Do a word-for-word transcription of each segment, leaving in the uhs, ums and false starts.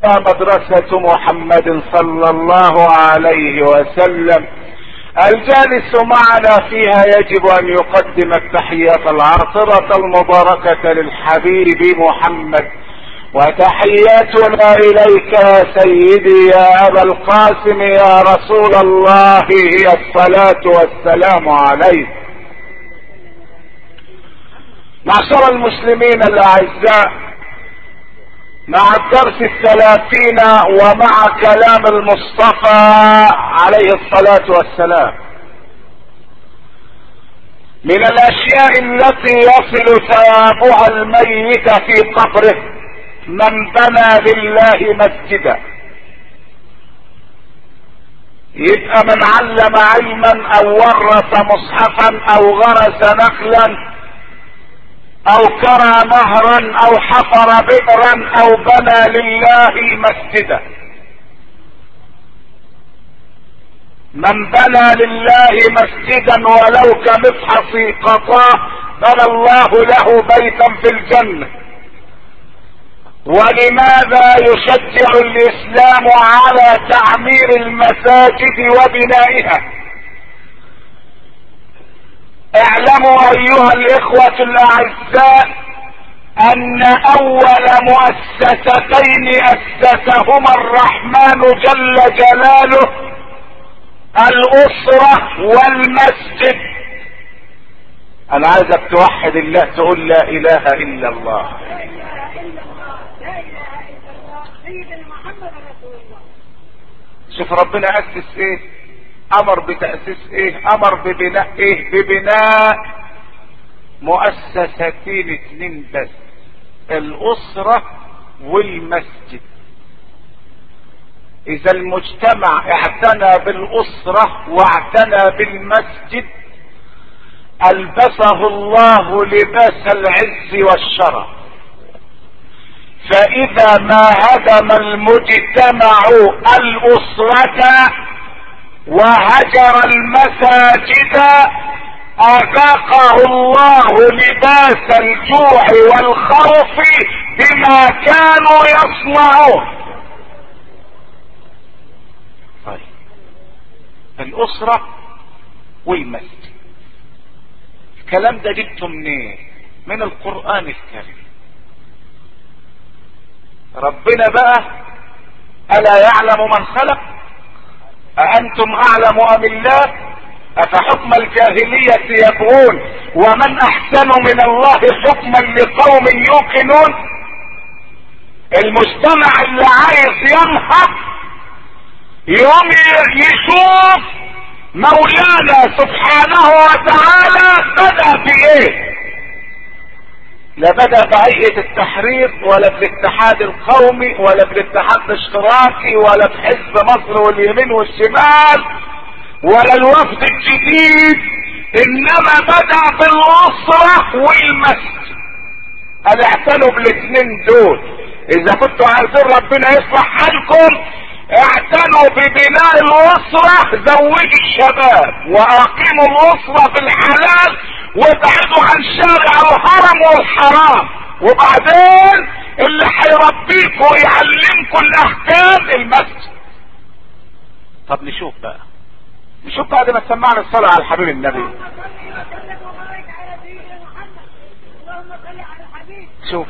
مدرسة محمد صلى الله عليه وسلم. الجالس معنا فيها يجب ان يقدم التحيات العاطرة المباركة للحبيب محمد، وتحياتنا اليك يا سيدي يا ابا القاسم يا رسول الله هي الصلاة والسلام عليك. معشر المسلمين الاعزاء، مع الدرس الثلاثين ومع كلام المصطفى عليه الصلاة والسلام، من الاشياء التي يصل ثوابها الميت في قبره من بنى لله مسجدا. يبقى من علم علما او ورث مصحفا او غرس نخلا او كرى نهرا او حفر بئرا او بنى لله مسجدا. من بنى لله مسجدا ولو كمفحص قطاه بنى الله له بيتا في الجنة. ولماذا يشجع الاسلام على تعمير المساجد وبنائها؟ اعلموا ايها الاخوة الاعزاء ان اول مؤسستين اسسهما الرحمن جل جلاله الاسرة والمسجد. انا عايزك توحد الله، تقول لا اله الا الله. شوف ربنا اسس ايه، امر بتأسيس ايه، امر ببناء ايه، ببناء مؤسستين اتنين بس، الاسرة والمسجد. اذا المجتمع اعتنى بالاسرة واعتنى بالمسجد البسه الله لباس العز والشرف. فاذا ما هدم المجتمع الاسرة وهجر المساجد اذاقه الله لباس الجوع والخوف بما كانوا يصنعون. طيب الاسرة والمسجد، الكلام ده جبته منين؟ من القرآن الكريم. ربنا بقى الا يعلم من خلق؟ أأنتم أعلم أم الله؟ أفحكم الجاهلية يبغون ومن أحسن من الله حكما لقوم يوقنون. المجتمع اللي عايز ينهض يوم يشوف مولانا سبحانه وتعالى بدأ في ايه. لا بدأ بهيئة التحرير ولا بالاتحاد القومي ولا بالاتحاد الاشتراكي ولا بحزب مصر واليمين والشمال ولا الوفد الجديد، انما بدأ بالاسرة والمسجد. انا اعتنوا بالاثنين دول. اذا كنتوا عايزين ربنا يصلح حالكم اعتنوا ببناء الاسرة، زوجوا الشباب واقيموا الاسرة في الحلال وابعدوا عن شارع الهرم والحرام، وبعدين اللي هيربيكوا ويعلمكوا الاحكام المسجد. طب نشوف بقى، نشوف بعد ما سمعنا الصلاة على الحبيب النبي. شوف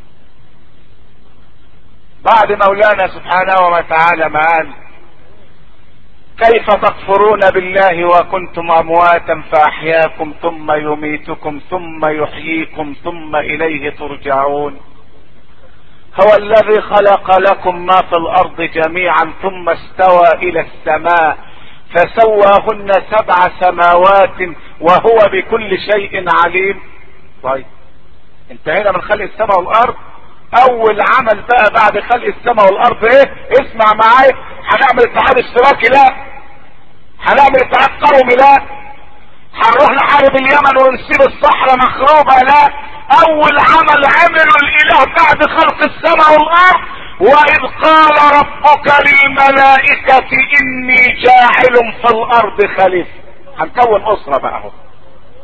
بعد مولانا سبحانه وتعالى ما قال كيف تكفرون بالله وكنتم امواتا فاحياكم ثم يميتكم ثم يحييكم ثم اليه ترجعون. هو الذي خلق لكم ما في الارض جميعا ثم استوى الى السماء فسواهن سبع سماوات وهو بكل شيء عليم. طيب انتهينا من خلق السماء والارض. اول عمل بقى بعد خلق السماء والارض ايه؟ اسمع معايا، هنعمل اتحاد اشتراكي؟ لا. هنعمل اتحاد قومي؟ لا. هنروح نحارب اليمن ونسيب الصحراء مخروبة؟ لا. اول عمل عمله الاله بعد خلق السماء والارض واذ قال ربك للملائكة اني جاعل في الارض خليفة. هنكون اسرة بقى اهو.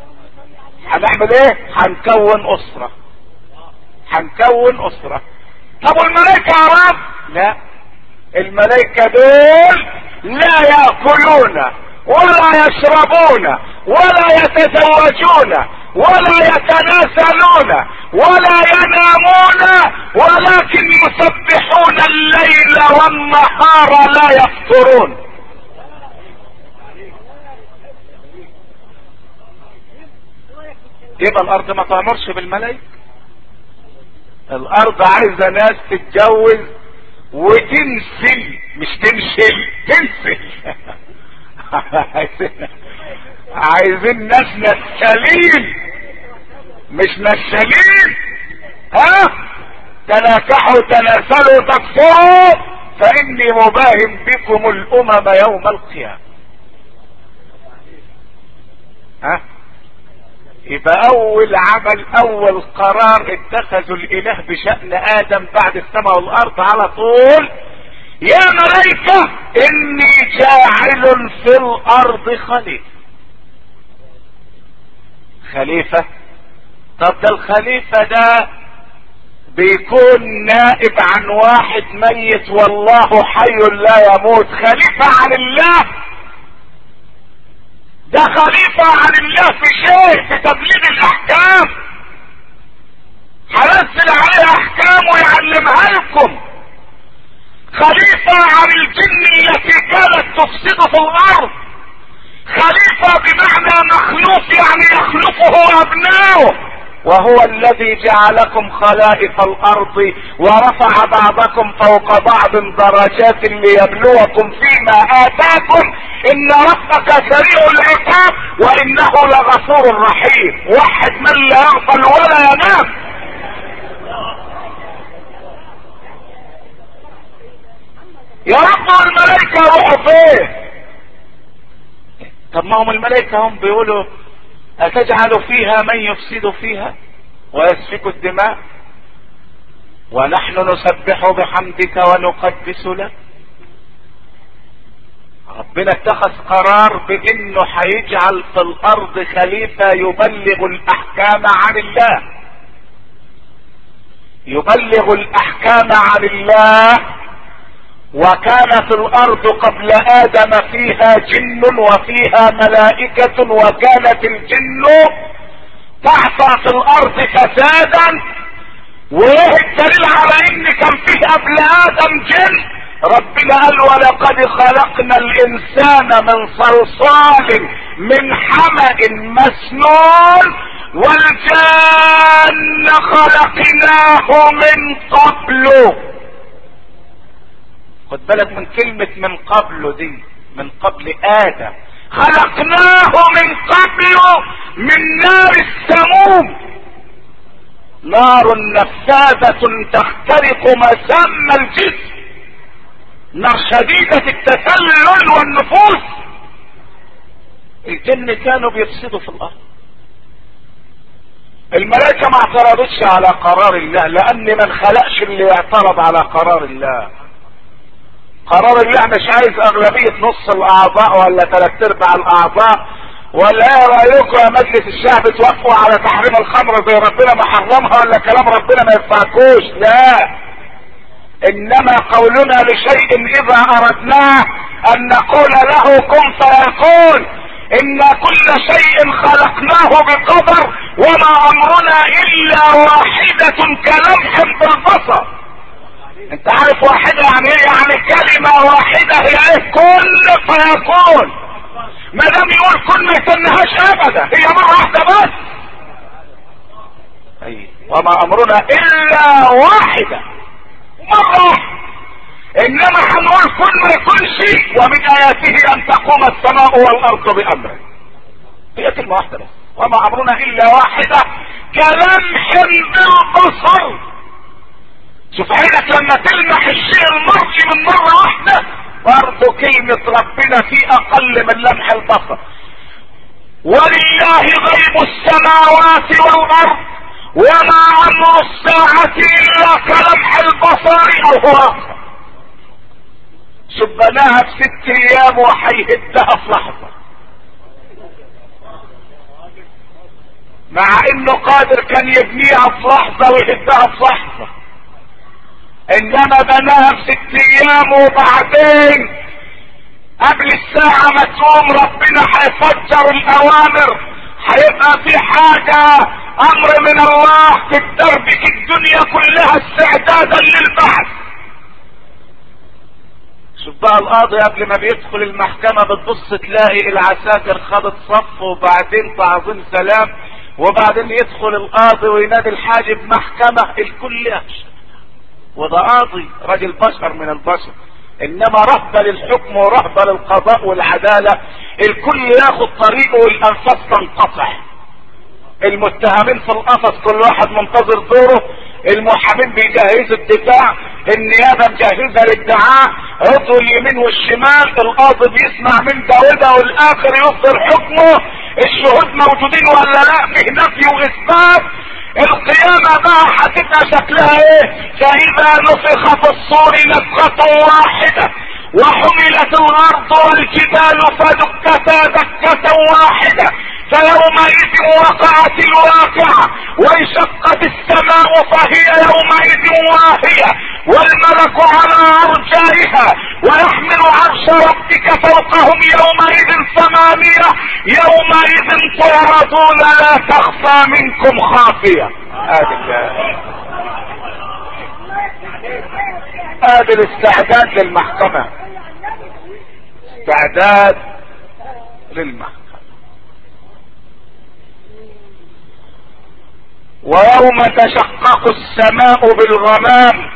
هنعمل ايه؟ هنكون اسرة. هنكون اسرة طب والملائكة يا رب؟ لا، الملائكة دول لا يأكلون ولا يشربون ولا يتزوجون ولا يتناسلون ولا ينامون، ولكن يسبحون الليل والنهار لا يفطرون. يبقى الارض ما تأمرش بالملائكة. الارض عايزة ناس تتجوز وتنسل، مش تنشل، تنسل. عايزين ناس نسالين مش نسالين. ها، تناكحوا تناسلوا تكفروا فاني مباهم بكم الامم يوم القيامة. ها، يبقى اول عمل، اول قرار اتخذوا الاله بشأن ادم بعد السماء والارض على طول: يا ملائكة اني جاعل في الارض خليفة. خليفة؟ طب ده الخليفة ده بيكون نائب عن واحد ميت والله حي لا يموت. خليفة عن الله؟ ده خليفة عن الله في شيء، في تبليغ الاحكام. هنزل عليه احكام ويعلمها لكم. خليفة عن الجن التي كانت تفسد في الارض. خليفة بمعنى مخلوف، يعني يخلفه ابناؤه. وهو الذي جعلكم خلائف الارض ورفع بعضكم فوق بعض درجات ليبلوكم فيما اتاكم ان ربك سريع العقاب وانه لغفور رحيم. واحد من لا يغفل ولا ينام. يا رب الملائكة روحوا فين؟ طب ما هم الملائكة هم بيقولوا أتجعل فيها من يفسد فيها ويسفك الدماء ونحن نسبح بحمدك ونقدس لك. ربنا اتخذ قرار بانه هيجعل في الارض خليفة يبلغ الاحكام عن الله، يبلغ الاحكام عن الله. وكانت الارض قبل ادم فيها جن وفيها ملائكة، وكانت الجن تعصى في الارض فسادا. وايه الدليل على ان كان فيه قبل ادم جن؟ ربنا قال ولقد خلقنا الانسان من صلصال من حمأ مسنون والجان خلقناه من قبل. خد بالك من كلمة من قبل دي، من قبل ادم. خلقناه من قبل من نار السموم، نار نفاذة تخترق مسام الجسم، نار شديدة التسلل والنفوس. الجن كانوا بيفسدوا في الارض. الملائكة ما اعترضتش على قرار الله، لان من خلقش اللي يعترض على قرار الله. قرار الله مش عايز اغلبية نص الاعضاء ولا ثلاث ارباع الاعضاء، ولا ايه رايكم يا مجلس الشعب توافقوا على تحريم الخمر زي ربنا ما حرمها، ولا كلام ربنا ما ينفعكوش. لا، انما قولنا لشيء اذا اردناه ان نقول له كن فيكون. ان كل شيء خلقناه بقدر وما امرنا الا واحدة كلمح بالبصر. انت عارف واحدة يعني ايه؟ يعني كلمة واحدة هي ايه؟ كن فيكون. ما دام يقول كن ما يتنهاش ابدا، هي مرة واحدة بس. اي وما امرنا الا واحدة، مرة. انما هنقول كن ما يكونش. ومن اياته ان تقوم السماء والارض بامره. هي كلمة واحدة بس، وما امرنا الا واحدة كلمح بالبصر. شوف عينك لما تلمح الشيء المرجي من مرة واحدة، برضو كلمة ربنا في اقل من لمح البصر. ولله غيب السماوات والارض وما امر الساعة الا كلمح البصر او هو اكثر. شبناها في ست ايام وحيهدها في لحظة، مع انه قادر كان يبنيها في لحظة ويهدها في لحظة. انما بناها في ست ايام، وبعدين قبل الساعة ما تقوم ربنا هيفجر الاوامر، هيبقى في حاجة امر من الله تتدربك الدنيا كلها استعدادا للبعث. شوف بقى القاضي قبل ما بيدخل المحكمة بتبص تلاقي العساكر خدت صف، وبعدين تعظيم سلام، وبعدين يدخل القاضي وينادي الحاجب محكمة، الكل يخشى. وده قاضي راجل بشر من البشر، انما رهبة للحكم ورهبة للقضاء والعدالة، الكل ياخد طريقه والانفاس تنقطع. المتهمين في القفص كل واحد منتظر دوره، المحامين بيجهزوا الدفاع، النيابة مجهزة للدعاء، عضو اليمين والشمال، القاضي بيسمع من ده وده، والاخر يصدر حكمه. الشهود موجودين ولا لا؟ فيه نفي واثبات. القيامة بقى هتبقى شكلها ايه؟ فاذا نفخ في الصور نفخة واحدة وحملت الارض والجبال فدكتا دكة واحدة، فيومئذ وقعت الواقعة، وانشقت السماء فهي يومئذ واهية، والملك على ارجائها، ويحمل عرش ربك فوقهم يومئذ ثمانية، يومئذ تعرضون لا تخفى منكم خافية. هذا الاستعداد للمحكمة، استعداد للمحكمة. ويوم تشقق السماء بالغمام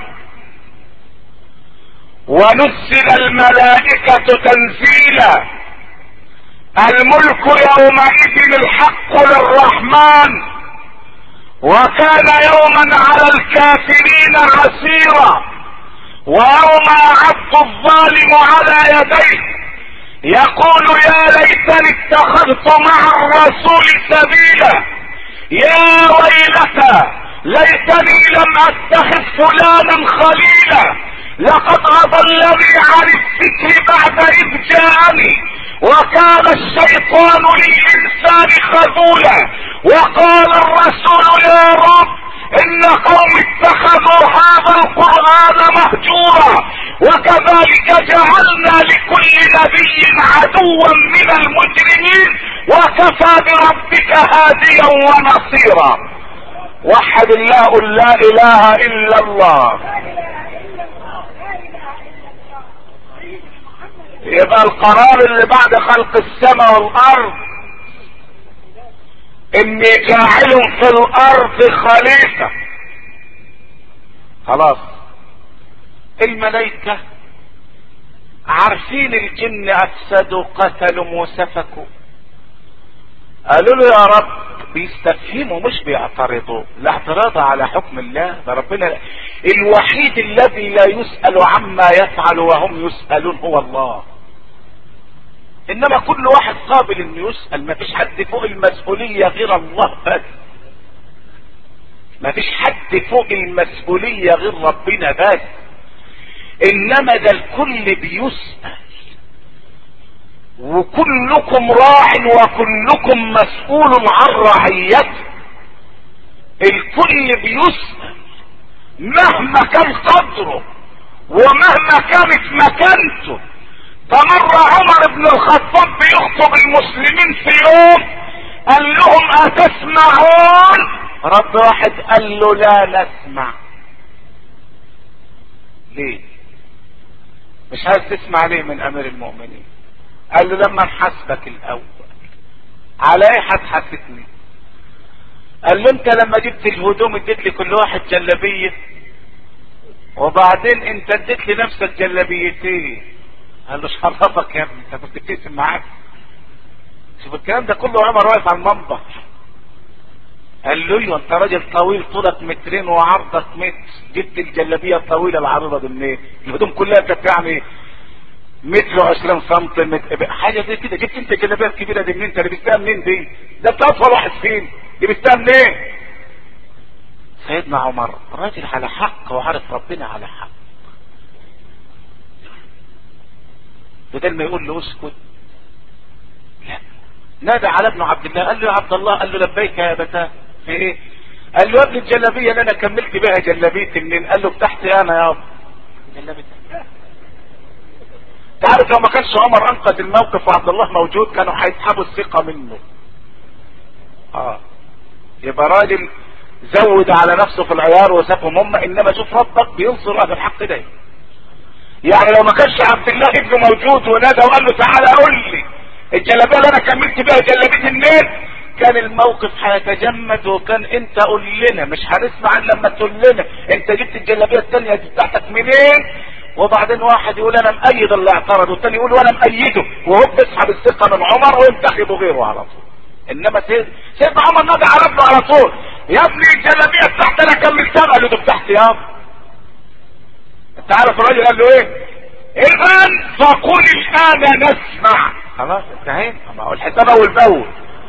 ونزل الملائكة تنزيلا، الملك يومئذ الحق للرحمن، وكان يوما على الكافرين عسيرا. ويوم يعض الظالم على يديه يقول يا ليتني اتخذت مع الرسول سبيلا، يا ويلتى ليتني لم اتخذ فلانا خليلا، لقد اضلني عن الذكر بعد اذ جاءني، وكان الشيطان للانسان خذولا. وقال الرسول يا رب ان قوم اتخذوا هذا القرآن مهجورا، وكذلك جعلنا لكل نبي عدوا من المجرمين، وكفى بربك هاديا ونصيرا. وحد الله، قل لا اله الا الله. يبقى القرار اللي بعد خلق السماء والارض اني جاعل في الارض خليفة. خلاص الملائكة عارفين الجن افسدوا قتلوا وسفكوا، قالوا له يا رب، بيستفهموا مش بيعترضوا، لا اعتراض على حكم الله، ده ربنا الوحيد الذي لا يسأل عما يفعل وهم يسألون هو الله. انما كل واحد قابل انه يسأل، ما فيش حد فوق المسؤولية غير الله بس، ما فيش حد فوق المسؤولية غير ربنا بس، انما ده الكل بيسأل، وكلكم راع وكلكم مسؤول عن رعيته. الكل بيسأل مهما كان قدره ومهما كانت مكانته. فمر عمر بن الخطاب بيخطب المسلمين في يوم قال لهم اتسمعون؟ رد واحد قال له لا نسمع. ليه مش عايز تسمع ليه من امير المؤمنين؟ قال له لما نحاسبك الاول. على ايه هتحاسبني؟ قال له انت لما جبت الهدوم اديت لي كل واحد جلابيه، وبعدين انت اديت لنفسك جلابيتين. قال له شرفك يا ابني، انت كنت بتقسم معاك؟ شوف الكلام ده كله عمر واقف على المنبر. قال له ايوه، انت راجل طويل طولك مترين وعرضك متر، جبت الجلابيه الطويله العريضه دي منين؟ الهدوم كلها كانت يعني متر وعشرين سم حاجه زي كده، جبت انت الجلابيه الكبيره دي منين؟ انت لبستها منين دي؟ ده انت اطول واحد فين؟ لبستها منين؟ سيدنا عمر راجل على حق وعارف ربنا على حق، بدل ما يقول له اسكت، لا، نادى على ابن عبد الله قال له يا عبد الله، قال له لبيك يا ابتاه. في ايه؟ قال له يا ابني الجلابيه اللي انا كملت بها جلابيتي منين؟ قال له بتحتي انا يابا جلابيتي. تعرف لو ما كانش عمر انقذ الموقف وعبد الله موجود كانوا هيسحبوا الثقه منه. اه يبقى راجل زود على نفسه في العيار وسابهم هم، انما شوف ربك بينصر اهل الحق ده. يعني لو ما كانش عبد الله ابنه موجود ونادى وقال له تعالى قول لي الجلابيه اللي انا كملت بيها جلابيه النيل، كان الموقف هيتجمد وكان انت قول لنا، مش هنسمع الا لما تقول لنا انت جبت الجلابيه الثانيه دي بتاعتك منين. وبعدين واحد يقول انا مأيد اللي اعترض، والثاني يقول وانا مأيده، وهو بيسحب الثقه من عمر وينتخبوا غيره على طول. انما سيد سيدنا عمر نادى على ابنه على طول يا ابني الجلابيه بتاعتي انا كملتها. قال له ده بتاعتي يابا. انت عارف الراجل قال له ايه؟ اذا فقل الان نسمع. خلاص انتهينا. ما هو الحساب اول باول،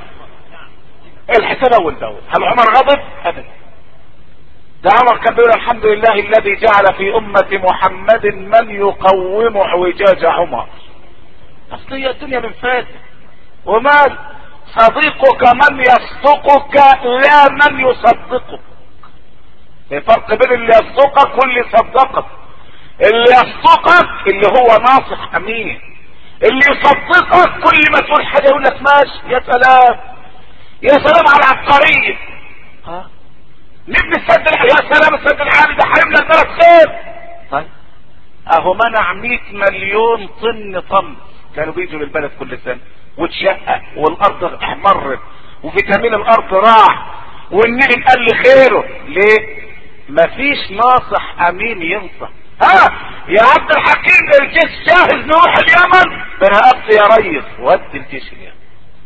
الحساب اول باول. هل عمر غضب؟ ابدا. ده عمر كان بيقول الحمد لله الذي جعل في امة محمد من يقوم اعوجاج عمر. اصل هي الدنيا من فاتح ومال. صديقك من يصدقك لا من يصدقك. في فرق بين اللي يصدقك واللي يصدقك. اللي يصدقك اللي هو ناصح امين، اللي يصدقك كل ما تقول حاجه يقول لك ماشي يا سلام يا سلام على العبقريه. ها نبني السد العالي يا سلام، السد العالي ده هيملى البلد خير. طيب اهو منع مئة مليون طن طمس كانوا بيجوا للبلد كل سنه، واتشقق والارض احمرت وفيتامين الارض راح والنيل قل خيره. ليه؟ مفيش ناصح امين ينصح. ها يا عبد الحكيم الجيش جاهز نروح اليمن برقبت يا ريس، ودي الجيش اليمن.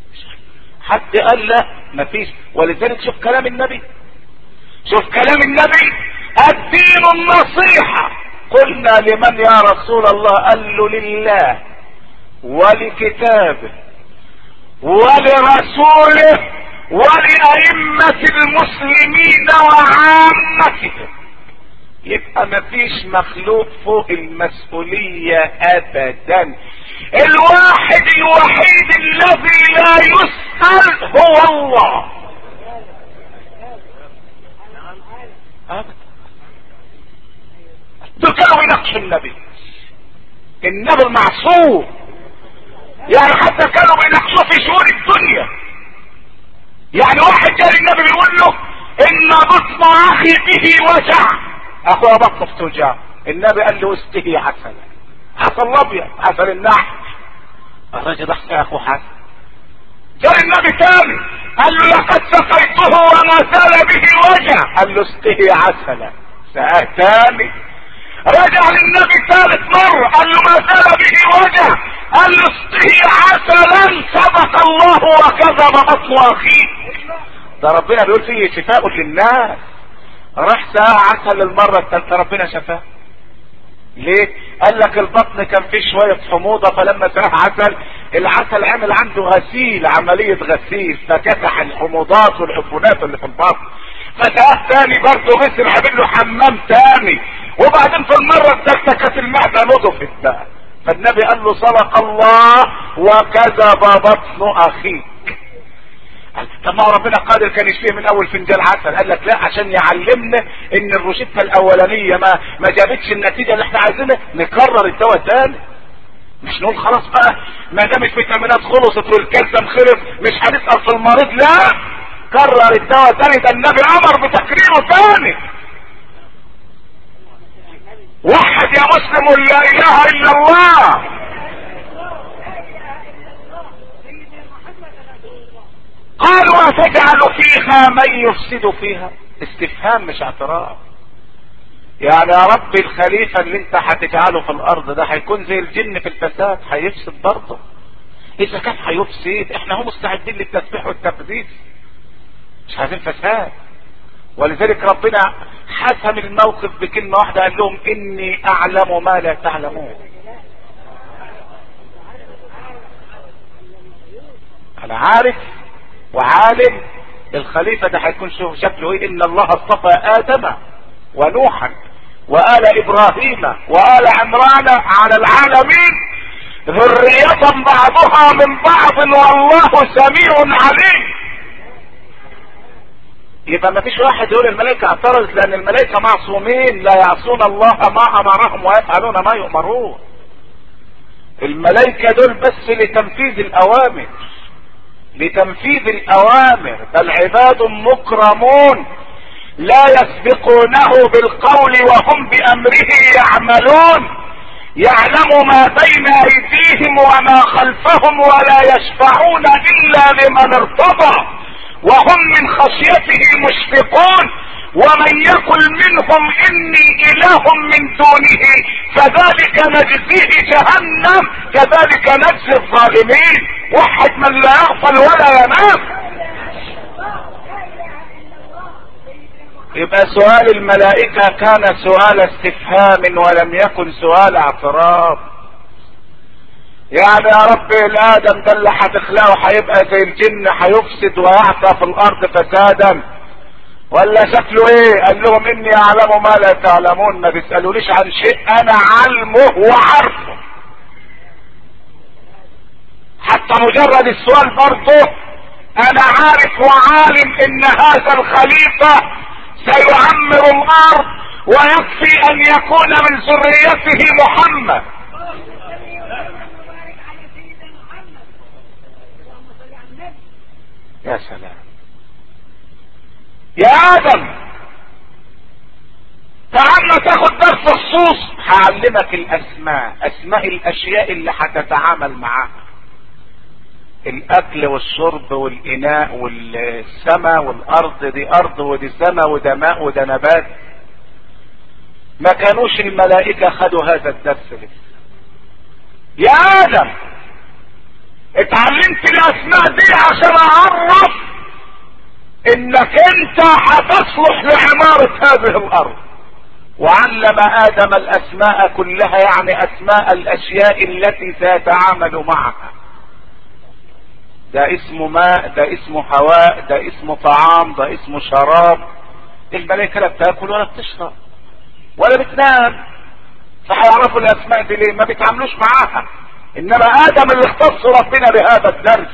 حد قال لا؟ مفيش. ولذلك شوف كلام النبي، شوف كلام النبي الدين النصيحة. قلنا لمن يا رسول الله؟ قال له لله ولكتابه ولرسوله ولأئمة المسلمين وعامتهم. يبقى مفيش مخلوق فوق المسؤولية ابدا. الواحد الوحيد الذي لا يسأل هو الله ابدا. دول كانوا يناقشوا النبي، النبي المعصوم. يعني حتى كانوا بيناقشوا في شؤون الدنيا. يعني واحد جاء النبي بيقول له ان بطن اخي به وجع، اخويا بطنه بتوجع. النبي قال له استهي عسل، عسل الابيض، عسل النحل. الراجل ضحك يا اخو حسن. جاء النبي تاني قال له لقد سقيته وما زال به وجع، قال له استهي عسلا. سأل تاني رجع للنبي ثالث مرة قال له ما زال به وجع، قال له استهي عسلا صدق الله وكذب بطن اخيك. ده ربنا بيقول فيه شفاء للناس. راح ساعة عسل المرة الثالثة ربنا شفاه. ليه؟ قال لك البطن كان فيه شوية حموضة، فلما ساعة عسل العسل عمل عنده غسيل، عملية غسيل، فكتح الحموضات والعفونات اللي في البطن. فساعة تاني برضه غسل، عمل له حمام تاني. وبعدين في المرة الثالثة كانت المعدة نضفت بقى. فالنبي قال له صدق الله وكذب بطن اخيك. طب ما هو ربنا قادر كان يشفيه من اول فنجان عسل. قال لك لا، عشان يعلمنا ان الروشته الاولانيه ما ما جابتش النتيجه اللي احنا عايزينها، نكرر الدواء تاني. مش نقول خلاص بقى ما دام الفيتامينات خلصت والكالسيوم خلص مش هنسال في المريض. لا، كرر الدواء تاني. ده النبي امر بتكريره تاني. وحد يا مسلم لا اله الا الله. قالوا وتجعل فيها من يفسد فيها. استفهام مش اعتراف. يعني يا رب الخليفة اللي انت هتجعله في الارض ده هيكون زي الجن في الفساد، هيفسد برضه. اذا كان هيفسد احنا هم مستعدين للتسبيح والتقديس، مش عايزين فساد. ولذلك ربنا حسم الموقف بكلمة واحدة، قال لهم اني اعلم ما لا تعلمون. انا عارف وعالم الخليفة ده هيكون شكله ايه. ان الله اصطفى ادم ونوحا وآل ابراهيم وآل عمران على العالمين ذرية بعضها من بعض والله سميع عليم. يبقى ما فيش واحد يقول الملائكة اعترضت، لان الملائكة معصومين لا يعصون الله ما امرهم ويفعلون ما يؤمرون. الملائكة دول بس لتنفيذ الاوامر، لتنفيذ الاوامر. بل عباد مكرمون لا يسبقونه بالقول وهم بامره يعملون، يعلم ما بين ايديهم وما خلفهم ولا يشفعون الا لمن ارتضى وهم من خشيته مشفقون. ومن يقل منهم اني اله من دونه فذلك نجزيه جهنم كذلك نجزي الظالمين. وحد من لا يغفل ولا ينام. يبقى سؤال الملائكة كان سؤال استفهام ولم يكن سؤال اعتراض. يعني يا رب الادم ده اللي هتخلقه هيبقى زي الجن هيفسد ويعصى في الارض فسادا ولا شكله ايه؟ قال لهم اني اعلم ما لا تعلمون. ما بيسألونيش عن شيء انا علمه وعارفه. حتى مجرد السؤال برضه انا عارف وعالم ان هذا الخليفة سيعمر الارض ويكفي ان يكون من ذريته محمد. يا سلام يا ادم، تعال تاخد درس خصوص. هعلمك الاسماء، اسماء الاشياء اللي هتتعامل معاها، الاكل والشرب والاناء والسماء والارض. دي ارض ودي سماء وده ماء وده نبات. ما كانوش الملائكة خدوا هذا الدرس لسه. يا ادم اتعلمت الاسماء دي عشان اعرف انك انت هتصلح لعمارة هذه الارض. وعلم ادم الاسماء كلها، يعني اسماء الاشياء التي سيتعامل معها. ده اسمه ماء، ده اسمه هواء، ده اسمه طعام، ده اسمه شراب. الملائكة لا بتاكل ولا بتشرب ولا بتنام، فهيعرفوا الاسماء دي ليه؟ ما بيتعاملوش معاها. انما ادم اللي اختص ربنا بهذا الدرس.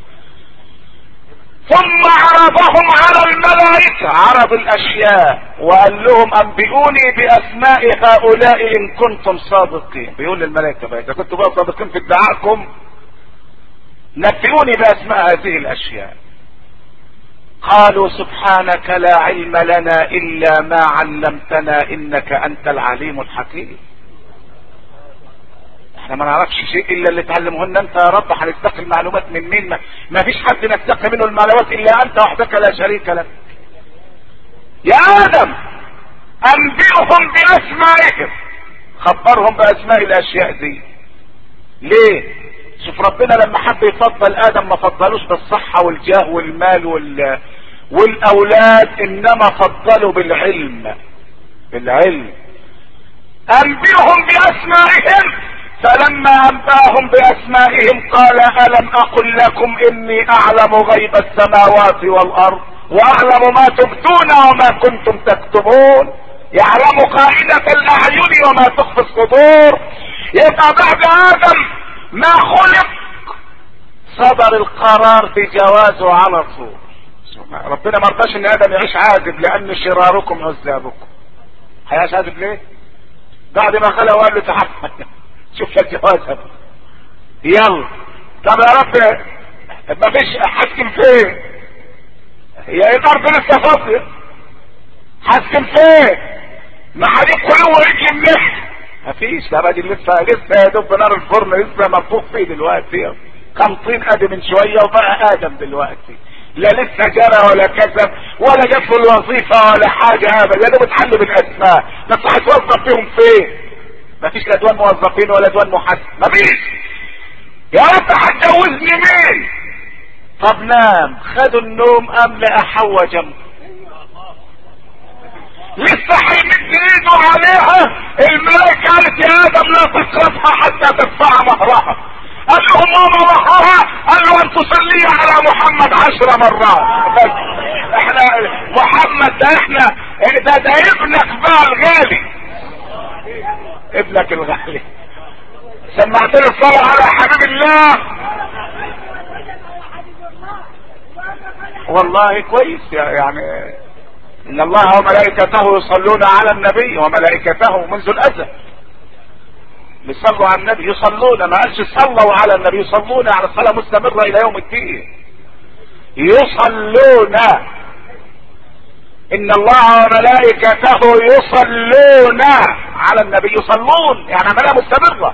ثم عرضهم على الملائكة، عرض الاشياء وقال لهم انبئوني باسماء هؤلاء ان كنتم صادقين. بيقول للملائكة بقى اذا كنتم بقى صادقين في ادعائكم نبئوني باسماء هذه الاشياء. قالوا سبحانك لا علم لنا الا ما علمتنا انك انت العليم الحكيم. احنا ما نعرفش شيء الا اللي تعلمه لنا انت يا رب. هنستقي المعلومات من مين؟ ما, ما فيش حد نستقي منه المعلومات الا انت وحدك لا شريك لك. يا ادم انبئهم باسمائهم، خبرهم باسماء الاشياء دي. ليه؟ شوف ربنا لما حب يفضل ادم ما فضلوش بالصحة والجاه والمال وال والاولاد، انما فضلوا بالعلم. بالعلم انبئهم باسمائهم. فلما انباهم باسمائهم قال الم اقل لكم اني اعلم غيب السماوات والارض واعلم ما تبدون وما كنتم تكتمون، يعلم خائنة الاعين وما تخفي الصدور. يبقى بعد ادم ما خلق صدر القرار بجوازه على طول. ربنا ما رضاش ان ادم يعيش عازب لان شراركم عذابكم. هيعيش عازب ليه؟ بعد ما خلق وقال له تعال شوف الجواز. يلا طب يا رب ما فيش حاسكم فين؟ هي الارض لسه فاضيه، حاسكم فين؟ ما هيدخلوا ورجل النخل. ما فيش، ده راجل لسه لسه يا دوب نار الفرن لسه مطبوخ فيه دلوقتي. كم طين ادي من شويه وبقى ادم دلوقتي. لا لسه جرى ولا كسب ولا جات له الوظيفه ولا حاجه ابدا. ده بتحل بالاسماء، بس هتوظف فيهم فين؟ ما فيش لا دوان موظفين ولا دوان محاسب، ما فيش. يا رب هتجوزني مين؟ طب نام. خدوا النوم قام لقى حواء جنبه لسه هيمد ايده عليها. الملائكة قالت يا ادم لا تقربها حتى تدفع مهرها. قال له ماما مهرها؟ قال له ان تصلي على محمد عشر مرات. بس احنا محمد ده احنا ده ده ابنك بقى الغالي، ابنك الغالي. سمعت له الصلاة على حبيب الله. والله كويس يعني ان الله وملائكته يصلون على النبي وملائكته منذ الازل بيصلوا على النبي. يصلون، ما قالش صلوا على النبي، يصلون على الصلاة مستمرة الى يوم الدين. يصلون، ان الله وملائكته يصلون على النبي. يصلون يعني عملها مستمرة.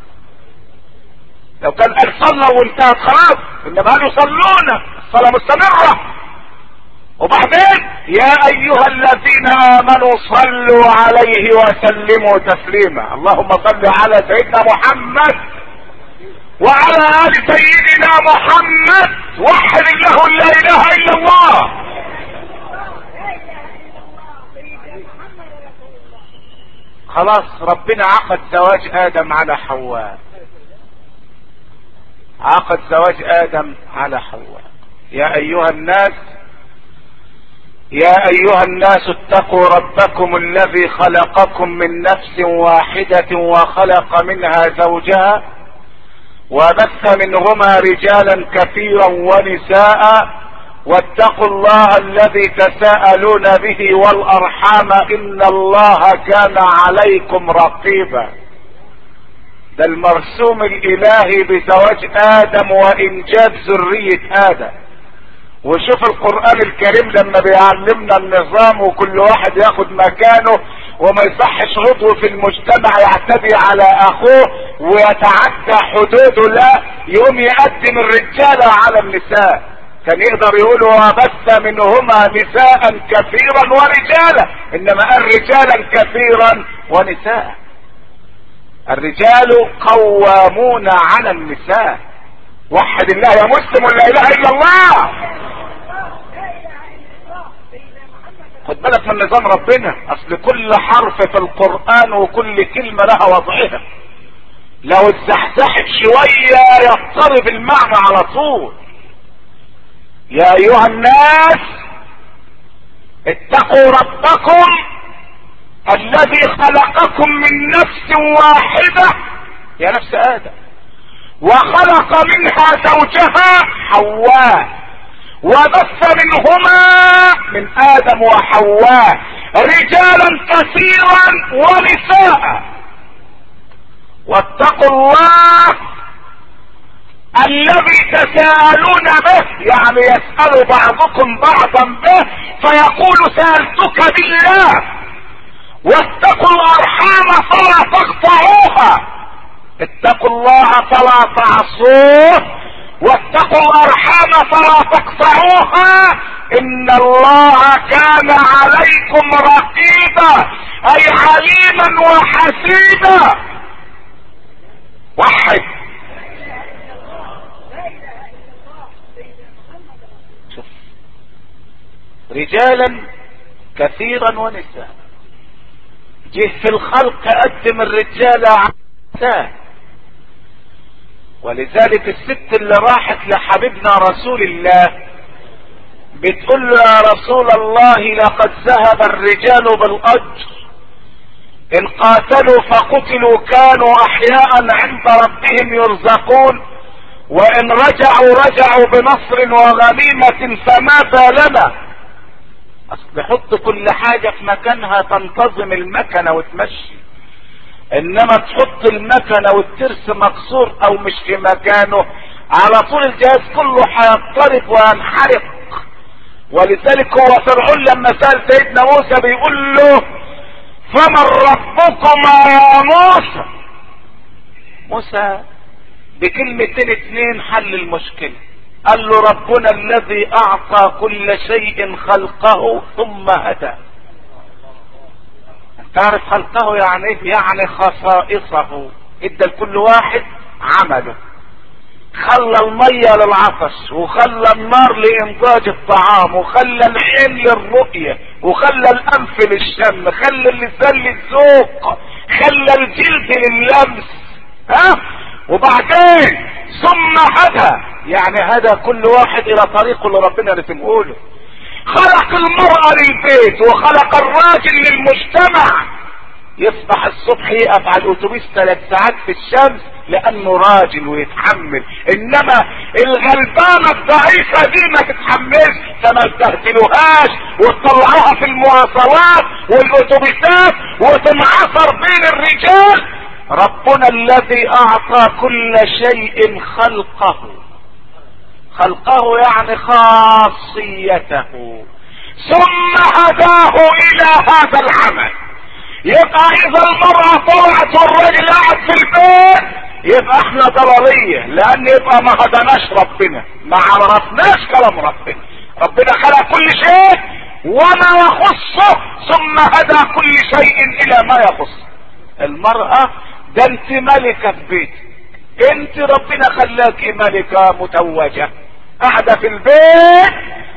لو كان قال صلوا وانتهت خلاص، انما قالوا يصلون، الصلاة مستمرة. وبعدين يا ايها الذين امنوا صلوا عليه وسلموا تسليما. اللهم صل على سيدنا محمد وعلى ال سيدنا محمد. وحد الله لا اله الا الله. خلاص ربنا عقد زواج ادم على حواء، عقد زواج ادم على حواء. يا ايها الناس يا ايها الناس اتقوا ربكم الذي خلقكم من نفس واحدة وخلق منها زوجها وبث منهما رجالا كثيرا ونساء واتقوا الله الذي تساءلون به والارحام ان الله كان عليكم رقيبا. ده المرسوم الالهي بزواج ادم وانجاب ذرية ادم. وشوف القرآن الكريم لما بيعلمنا النظام وكل واحد ياخد مكانه وما يصحش عضو في المجتمع يعتدي على اخوه ويتعدى حدوده، لا يقوم يقدم الرجالة على النساء. كان يقدر يقول وبث منهما نساء كثيرا ورجالا، انما قال رجالا كثيرا ونساء. الرجال قوامون على النساء. وحد الله يا مسلم لا اله الا الله. خد بالك من نظام ربنا، اصل كل حرف في القرآن وكل كلمة لها وضعها. لو اتزحزحت شوية يضطرب المعنى على طول. يا ايها الناس اتقوا ربكم الذي خلقكم من نفس واحدة، يا نفس ادم، وخلق منها زوجها حواء وبث منهما من ادم وحواء رجالا كثيرا ونساء واتقوا الله الذي تساءلون به، يعني يسأل بعضكم بعضا به فيقول سألتك بالله. واتقوا الارحام فلا تقطعوها، اتقوا الله فلا تعصوه، واتقوا الارحام فلا تقطعوها ان الله كان عليكم رقيبا، اي عليما وحسيبا. وحد شوف، رجالا كثيرا ونساء. جه في الخلق قدم الرجال على النساء. ولذلك الست اللي راحت لحبيبنا رسول الله بتقول له يا رسول الله لقد ذهب الرجال بالاجر، ان قاتلوا فقتلوا كانوا احياء عند ربهم يرزقون، وان رجعوا رجعوا بنصر وغنيمة فماذا لنا. اصل حط كل حاجة في مكانها تنتظم المكنة وتمشي، انما تحط المكنة والترس مكسور او مش في مكانه على طول الجهاز كله هيضطرب وينحرق. ولذلك هو فرعون لما سأل سيدنا موسى بيقول له فمن ربكما يا موسى. موسى بكلمتين اتنين حل المشكلة، قال له ربنا الذي اعطى كل شيء خلقه ثم هدى. تعرف خلقه يعني ايه؟ يعني خصائصه، ادى لكل واحد عمله. خلى المية للعطش، وخلى النار لانضاج الطعام، وخلى العين للرؤية، وخلى الانف للشم، خلى اللسان للذوق، خلى الجلد لللمس. ها وبعدين ثم هدى، يعني هدى كل واحد الى طريقه اللي ربنا رسمه له. خلق المرأة للبيت وخلق الراجل للمجتمع. يصبح الصبح يقف على الاتوبيس ثلاث ساعات في الشمس لانه راجل ويتحمل، انما الغلبانه الضعيفه دي ما تتحملش، فما تبهدلوهاش وتطلعوها في المواصلات والاتوبيسات وتنعصر بين الرجال. ربنا الذي اعطى كل شيء خلقه، خلقه يعني خاصيته، ثم هداه الى هذا العمل. يبقى اذا المرأة طلعت والراجل قاعد في البيت يبقى احنا ضلالية، لان يبقى ما هدناش ربنا، ما عرفناش كلام ربنا. ربنا خلق كل شيء وما يخصه، ثم هدى كل شيء الى ما يخصه. المرأة ده انت ملكة في بيتك، انت ربنا خلاكي ملكة متوجة قاعدة في البيت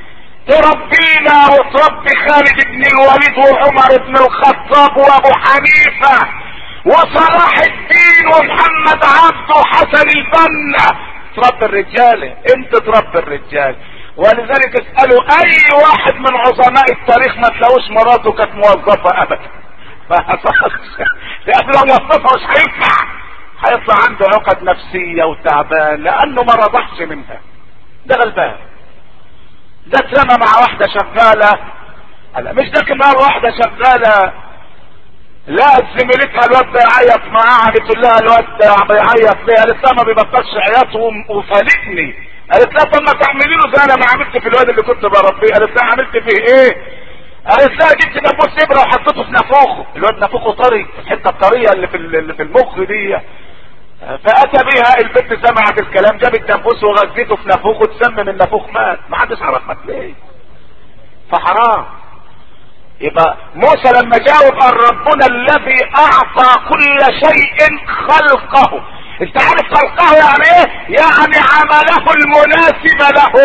تربينا وتربي خالد بن الوليد وعمر بن الخطاب وابو حنيفة وصلاح الدين ومحمد عبد وحسن البنا. تربي الرجالة، انت تربي الرجال. ولذلك اسألوا اي واحد من عظماء التاريخ ما تلاقوش مراته كانت موظفة ابدا، ما حصلش، لان لو موظفة مش هينفع، هيطلع عنده عقد نفسية وتعبان لانه ما رضحش منها. ده غلبان. ده اترمى مع واحدة شغالة، هلا مش ده كمان واحدة شغالة لا زميلتها الواد ده يعيط معاها، قالت لها الواد ده بيعيط ليه؟ قالت لها ما بيبطلش عياط وفالتني. قالت لها طب ما تعملي له زي انا ما عملت في الواد اللي كنت بربيه. قالت لها عملت فيه ايه؟ قالت لها جبت دبوس ابره وحطيته في نافوخه، الواد نافوخه طري، الحته الطريه اللي في اللي في المخ دي. فاتى بها البنت سمعت الكلام، جابت دبوس وغزيته في نافوخه، تسمم النافوخ مات، ما حدش عرف مات ليه. فحرام. يبقى موسى لما جاوب قال ربنا الذي اعطى كل شيء خلقه. انت عارف خلقه يعني ايه؟ يعني عمله المناسب له،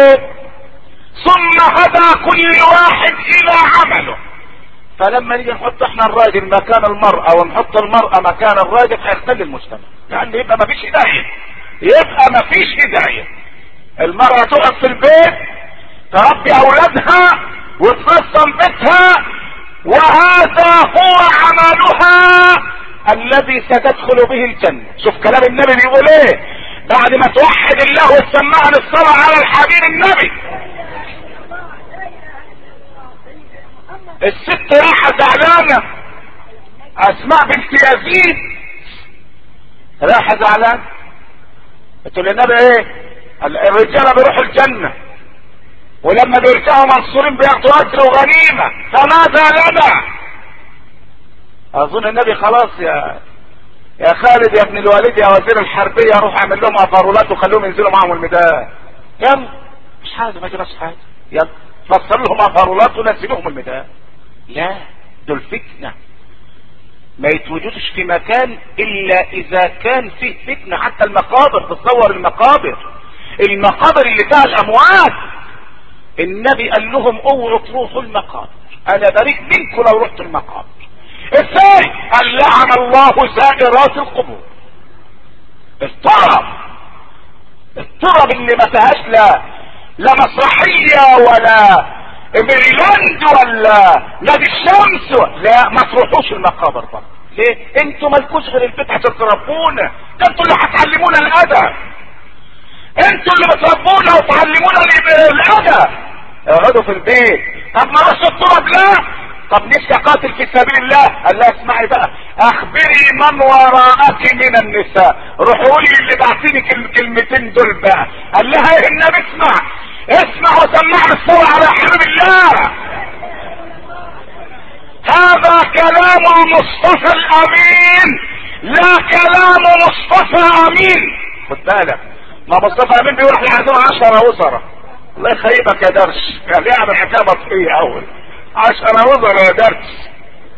ثم هدى كل واحد الى عمله. فلما نيجي نحط احنا الراجل مكان المرأة ونحط المرأة مكان الراجل هيختل المجتمع، يعني يبقى ما فيش هداية، يبقى ما فيش هداية. المرأة تقف في البيت تربي اولادها وتنظم بيتها، وهذا هو عملها الذي ستدخل به الجنة. شوف كلام النبي بيقول ايه بعد ما توحد الله وتسمعنا الصلاة على الحبيب النبي. الست راحة زعلانة، اسماء بنت يزيد راحة زعلانة، قلت للنبي ايه؟ الرجالة بيروحوا الجنة ولما بيرجعوا منصورين بياخدوا اجر وغنيمة، فماذا لنا؟ اظن النبي خلاص يا يا خالد يا ابن الوليد يا وزير الحربية روح اعمل لهم افارولات وخلوهم ينزلوا معهم الميدان. يلا مش حاجة، ما جراش حاجة، يلا فصل لهم افارولات ونزلوهم الميدان. لا، دول فتنة ما يتوجدش في مكان الا اذا كان فيه فتنة. حتى المقابر، تصور المقابر، المقابر اللي فيها الاموات، النبي قال لهم اوعوا تروحوا المقابر، انا بريء منكم لو رحتوا المقابر. ازاي؟ قال لعن الله زائرات القبور. التراب، التراب اللي ما فيهاش لا لا مسرحية ولا ميريلاند ولا نادي الشمس، لا ما تروحوش المقابر بقى. ليه؟ انتوا مالكوش غير البيت عشان تربونا، ده انتوا اللي هتعلمونا الادب، انتوا اللي بتربونا وتعلمونا الادب. اقعدوا في البيت. طب ما رش التراب لا، طب نفسي اقاتل في سبيل الله. قال لها اسمعي بقى، اخبري من وراءك من النساء، روحوا لي اللي بعتيني الكلمتين دول بقى. قال لها ايه النبي؟ اسمع اسمع وسمعني الصلاة على حبيب الله. هذا كلام المصطفى الامين، لا كلام مصطفى امين. خد بالك، ما مصطفى امين بيروح يعزم عشرة وزراء، الله يخيبك يا درش، يعني يعمل حكايه مطفيه اول عشرة وزراء يا درس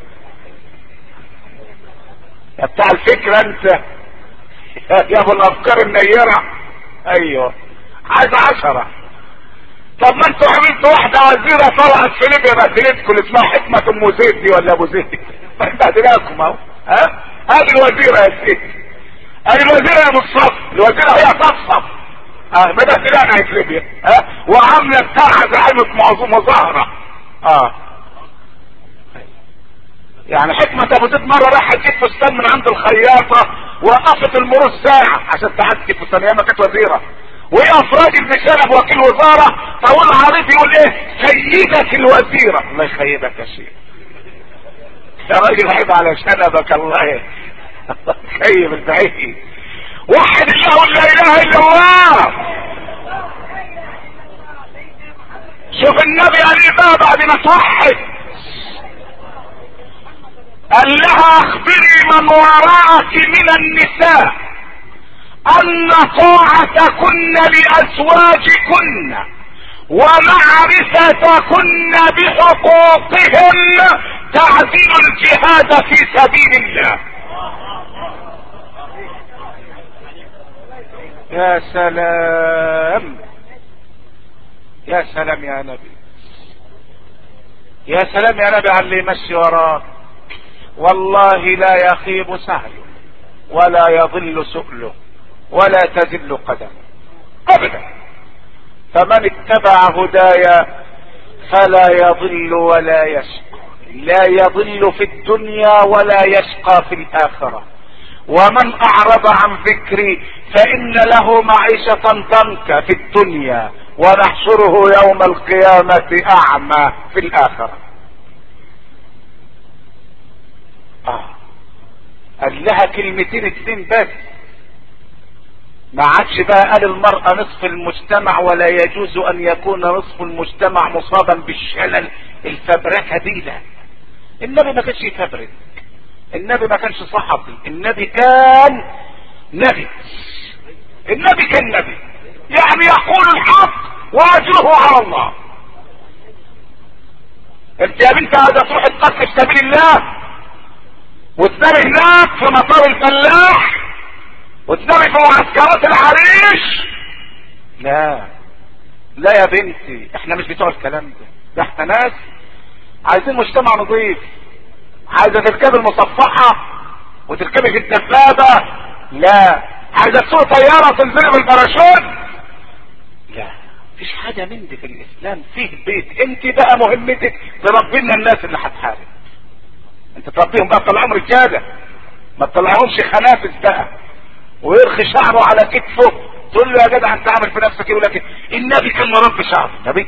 يا بتاع الفكرة انت يا ابو الافكار النيرة. ايوه عايز عشرة. طب ما انتوا عملتوا واحدة وزيرة طلعت في ليبيا بهدلتكم اسمها حكمة ام زيد دي ولا ابو زيد، بهدلاكم اهو. ها هذه الوزيرة يا سيدي، هذه الوزيرة يا مصطفى، الوزيرة هي تصف اه مبهدلانا في ليبيا، ها وعاملة بتاعها زعيمة معظم مظاهرة. اه يعني حكمة ابو زيد مرة راح تجيب فستان من عند الخياطة، وقفت المرور ساعة عشان تعدي فستان، ايام ما كانت وزيرة، ويقف راجل بشنب وكيل وزارة، طول عريض يقول ايه سيدة الوزيرة. الله يخيبك يا شيخ يا راجل، عيب على شنبك. الله الله يخيب البعيد. وحد الله لا اله الا الله. شوف النبي قال ايه بقى بعد ما توحد، قال لها اخبري من وراءك من النساء ان طاعتكن لازواجكن ومعرفتكن بحقوقهن تعدل الجهاد في سبيل الله. يا سلام يا سلام يا نبي، يا سلام يا نبي على اللي يمشي وراك. والله لا يخيب سعيه ولا يضل سؤله ولا تزل قدمه ابدا. فمن اتبع هدايا فلا يضل ولا يشقى، لا يضل في الدنيا ولا يشقى في الاخرة. ومن اعرض عن ذكري فان له معيشة ضنكا في الدنيا ونحشره يوم القيامة اعمى في الاخرة. آه. قال لها كلمتين اتنين بس، ما عادش بقى قال المرأة نصف المجتمع ولا يجوز ان يكون نصف المجتمع مصابا بالشلل الفبركة دي. لا، النبي ما كانش يفبرك، النبي ما كانش صحفي، النبي كان نبي، النبي كان نبي، يعني يقول الحق واجره على الله. انت يا بنت عايزة تروح تقتل في سبيل الله وتنامي هناك في مطار الفلاح وتنامي في معسكرات العريش؟ لا لا يا بنتي، احنا مش بتوع الكلام ده، ده احنا ناس عايزين مجتمع نظيف. عايزة تركبي المصفحة وتركبي في الدبابة؟ لا. عايزة تسوق طيارة تنزلي بالباراشوت؟ لا، مفيش حاجة من دي في الاسلام. فيه بيت، انت بقى مهمتك تربي لنا الناس اللي هتحارب. انت تربيهم بقى، تطلعهم رجالة، ما تطلعهمش خنافس بقى ويرخي شعره على كتفه تقول له يا جدع انت عامل في نفسك ايه. يقول لك النبي كان مربي شعره. النبي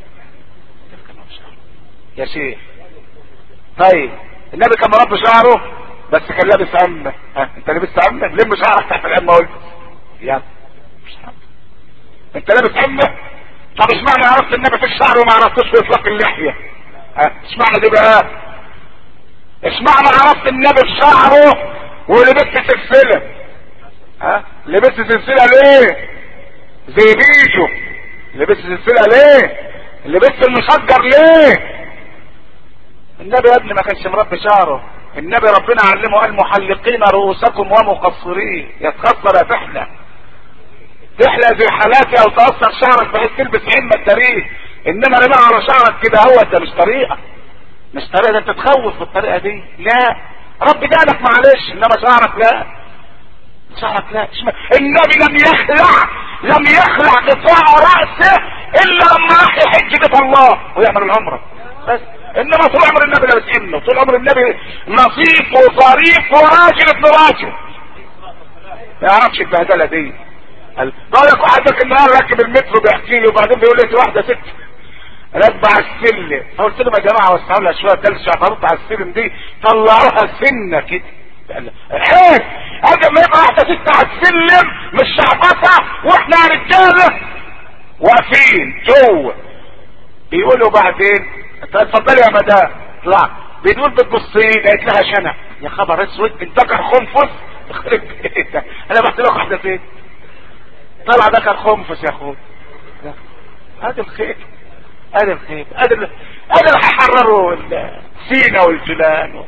يا شيخ، طيب النبي كان مربي شعره بس كان لابس عمة. ها انت لابس عمة؟ لم شعرك تحت العمة قلت يا انت لابس عمة. طب اشمعنى عرفت النبي في الشعر وما عرفتوش في اطلاق اللحية؟ ها اشمعنى دي بقى؟ اشمعنى عرفت النبي في شعره ولبست سلسلة؟ ها لبست سلسلة ليه؟ زي بيشو لبست سلسلة ليه؟ لبست المشجر ليه؟ النبي يا ابني ما كانش مربي شعره. النبي ربنا علمه قال محلقين رؤوسكم ومقصرين. يتخسر يا تحلى تحلى زي حالاتي او تقصر شعرك بحيث تلبس عمة التاريخ، انما رمى على شعرك كده هو ده مش طريقة، مش طريقة. ده انت تخوف بالطريقة دي. لا، ربي قالك معلش، انما شعرك لا، شعرك لا. النبي لم يخلع لم يخلع قطاع رأسه الا لما راح يحج بيت الله ويعمل العمرة بس. انما طول عمر النبي لابس ابنه، طول عمر النبي نظيف وظريف وراجل ابن راجل، ما يعرفش البهدله دي. قال لك واحد النهار راكب المترو بيحكي لي وبعدين بيقول لي واحده ست راكبه على السلم، فقلت لهم يا جماعه وسعوا لها شويه تلج عطرت على السلم دي طلعوها سنه كده. ايه هذا ما يبقى واحده ست على السلم مش شعبطه واحنا رجاله واقفين جوه. بيقولوا بعدين اتفضلي يا مدام اطلع، بتقول بتبصين قالت لها شنق. يا خبر اسود، انت كان خنفس اخرب بيتك. انا بحكي لك واحده ست طلع ده كان خنفس يا اخويا. ادي الخير ادي الخير ادي ادي اللي هيحرروا سينا والجولان،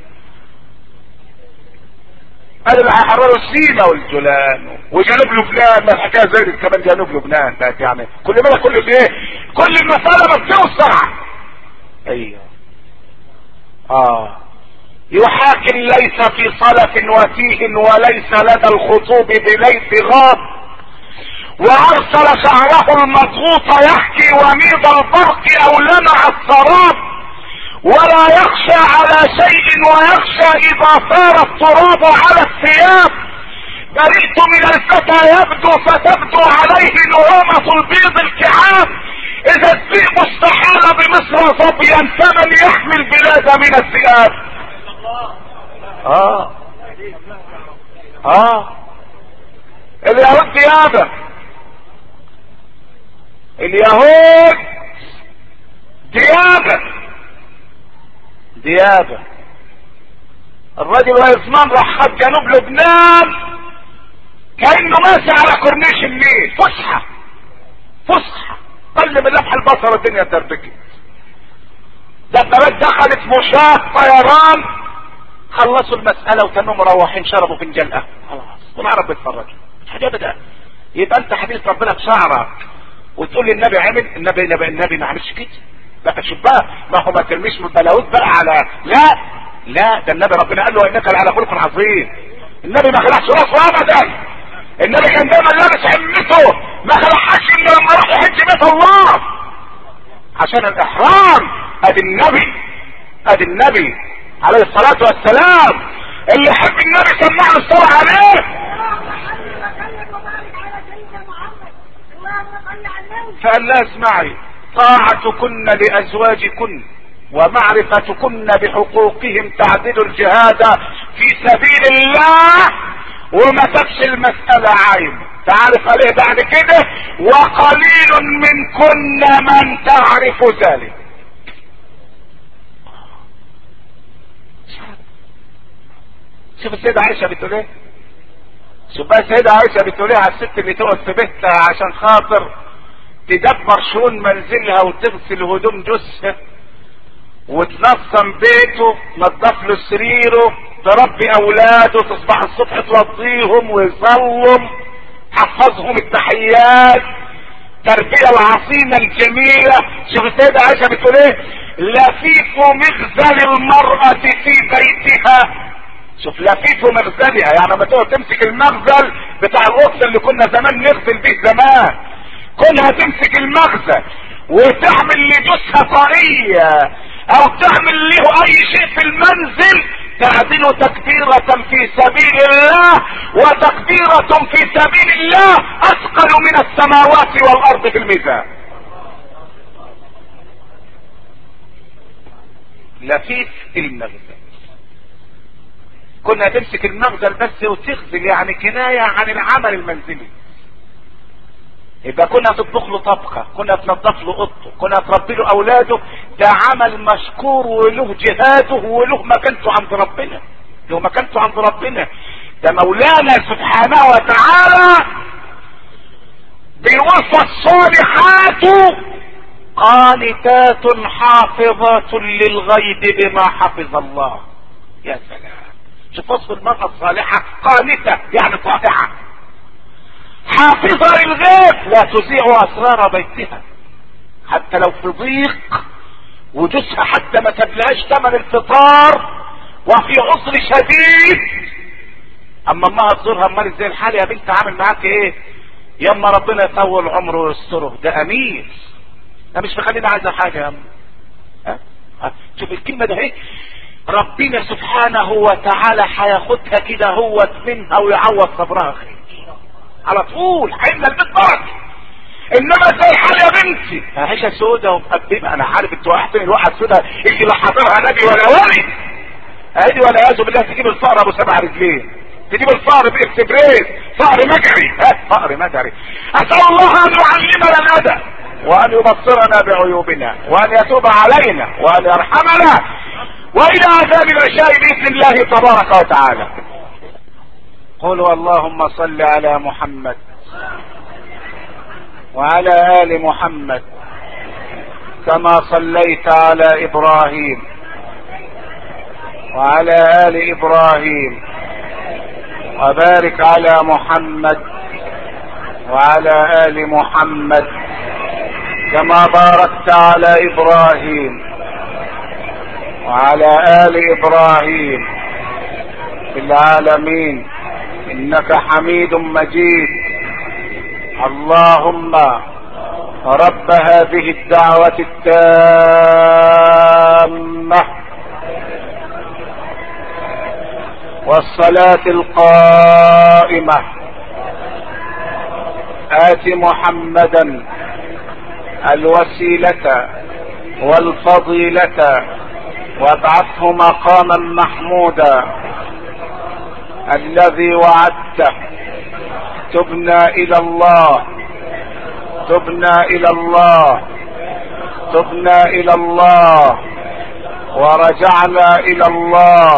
ادي اللي هيحرروا سينا والجولان وجنوب لبنان. ما الحكايه زي كمان جنوب لبنان بقت يعني كل ما كل ايه كل المساله ما بتوسع. ايوه اه يحاكم ليس في صلف وتيه وليس لدى الخطوب بليث غاب، وارسل شعره المضغوط يحكي وميض البرق او لمع السراب، ولا يخشى على شيء، ويخشى اذا صار التراب على الثياب. برئت من الفتى يبدو فتبدو عليه نعومة البيض الكعاب. اذا الذئب استحال بمصر ظبيا فمن يحمي البلاد من الذئاب. اه اه اليهود ديابة، اليهود ديابة ديابة. الراجل وعثمان راح خد جنوب لبنان كأنه ماشي على كورنيش النيل، فسحة فسحة قل من لمح البصر الدنيا تربكت. ده البلد دخلت مشاة طيران، خلصوا المسألة وكانوا مروحين شربوا فنجان قهوة خلاص والعرب بيتفرجوا. حاجة ده يبقى انت حديث ربنا بشعرك وتقول لي النبي عمل، النبي النبي النبي ما عملش كده بقى. شوف بقى، ما هو ما ترميش من البلاوت بقى على لا لا ده النبي ربنا قال له انك لعلى خلق عظيم. النبي ما خلعش راسه ابدا، النبي كان دايما لابس عمته، ما خلعهاش الا لما راح يحج بيت الله عشان الاحرام. ادي النبي ادي النبي عليه الصلاة والسلام، اللي يحب النبي سمع له الصلاة عليه. فقال لا اسمعي، طاعتكن لازواجكن ومعرفتكن بحقوقهم تعدل الجهاد في سبيل الله. وما تبش المسألة عين، تعرف عليه بعد كده وقليل منكن من تعرف ذلك. شوف السيدة عائشة بتقول ايه، شوف بقى السيدة عائشة بتقول ايه على الست اللي تقعد في بيتها عشان خاطر تدبر شؤون منزلها وتغسل هدوم جثها وتنظم بيته، تنظف له سريره، تربي اولاده، تصبح الصبح توضيهم ويصلهم، تحفظهم التحيات، تربية العظيمة الجميلة. شوف السيدة عائشة بتقول ايه، لفيف مغزل المرأة في بيتها. شوف لفيف مغزلها، يعني لما تقعد تمسك المغزل بتاع القطن اللي كنا زمان نغزل بيه زمان، كلها تمسك المغزل وتعمل لجوزها طرية او تعمل له اي شيء في المنزل، تعدل تكبيرة في سبيل الله، وتكبيرة في سبيل الله اثقل من السماوات والارض في الميزان. لفيف المغزل، كنا تمسك المغزل بس وتغزل، يعني كناية عن العمل المنزلي. يبقى كنا تطبخ له طبخه، كنا تنظف له اوضته، كنا تربي له اولاده، ده عمل مشكور وله جهاده وله مكانته عند ربنا، له مكانته عند ربنا. ده مولانا سبحانه وتعالى بيقول فالصالحات قانتات حافظات للغيب بما حفظ الله. يا سلام، شوف وصف المرأة الصالحة، قانتة يعني طائعة، حافظة للغيب لا تذيع اسرار بيتها، حتى لو في ضيق وجوزها حتى ما تبلعش ثمن الفطار وفي عسر شديد، اما امها تزورها امال ازاي الحال يا بنت عامل معاك ايه، ياما ربنا يطول عمره ويستره، ده امير، ده مش مخلينا عايزه حاجه يا ها أه؟ شوف الكلمه ده ايه، ربنا سبحانه وتعالى هياخدها كده هوت منها ويعوض صبرها خير على طول، عندنا البيت بركه. انما زي الحال يا بنتي عيشه سودة ومقدمه، انا عارف انتوا احسن الواحد سودة اللي لا حضرها نبي ولا ولي، ادي ولا يعوذ بالله تجيب الفقر ابو سبع رجلين، تجيب الفقر باكسبريس، فقر مجري، ها فقر مجري. اسال الله ان يعلمنا الادب وان يبصرنا بعيوبنا وان يتوب علينا وان يرحمنا، والى عذاب العشاء باذن الله تبارك وتعالى. قولوا اللهم صل على محمد وعلى آل محمد كما صليت على إبراهيم وعلى آل إبراهيم، وبارك على محمد وعلى آل محمد كما باركت على إبراهيم وعلى آل إبراهيم في العالمين انك حميد مجيد. اللهم رب هذه الدعوة التامة التامة والصلاة القائمة آت محمدا الوسيلة والفضيلة وابعثه مقاما محمودا الذي وعدته. تبنا الى الله تبنا الى الله تبنا الى الله ورجعنا الى الله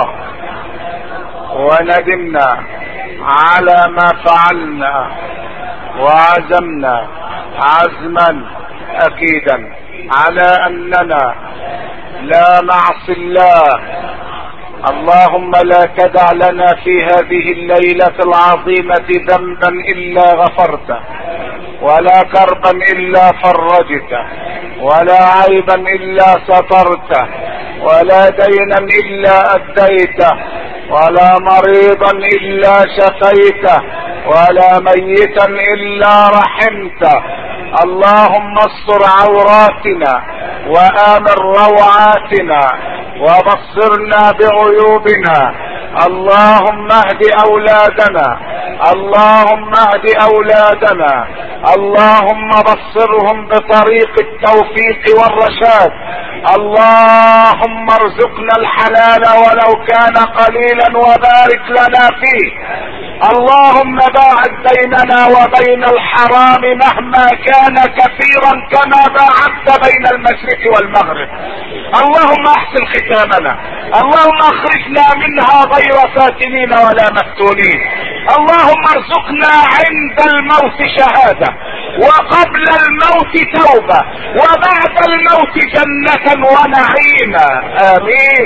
وندمنا على ما فعلنا وعزمنا عزما اكيدا على اننا لا نعصي الله. اللهم لا تدع لنا في هذه الليلة العظيمة ذنبا الا غفرته، ولا كربا الا فرجته، ولا عيبا الا سترته، ولا دينا الا اديته، ولا مريضا الا شفيته، ولا ميتا الا رحمته. اللهم استر عوراتنا وآمن روعاتنا وبصرنا بعيوبنا. اللهم اهد اولادنا اللهم اهد اولادنا اللهم بصرهم بطريق التوفيق والرشاد. اللهم ارزقنا الحلال ولو كان قليلا وبارك لنا فيه. اللهم باعد بيننا وبين الحرام مهما كان كثيرا كما باعدت بين المشرق والمغرب. اللهم احسن ختامنا. اللهم اخرجنا منها غير فاتنين ولا مفتونين. اللهم ارزقنا عند الموت شهادة، وقبل الموت توبة، وبعد الموت جنة ونعيما. امين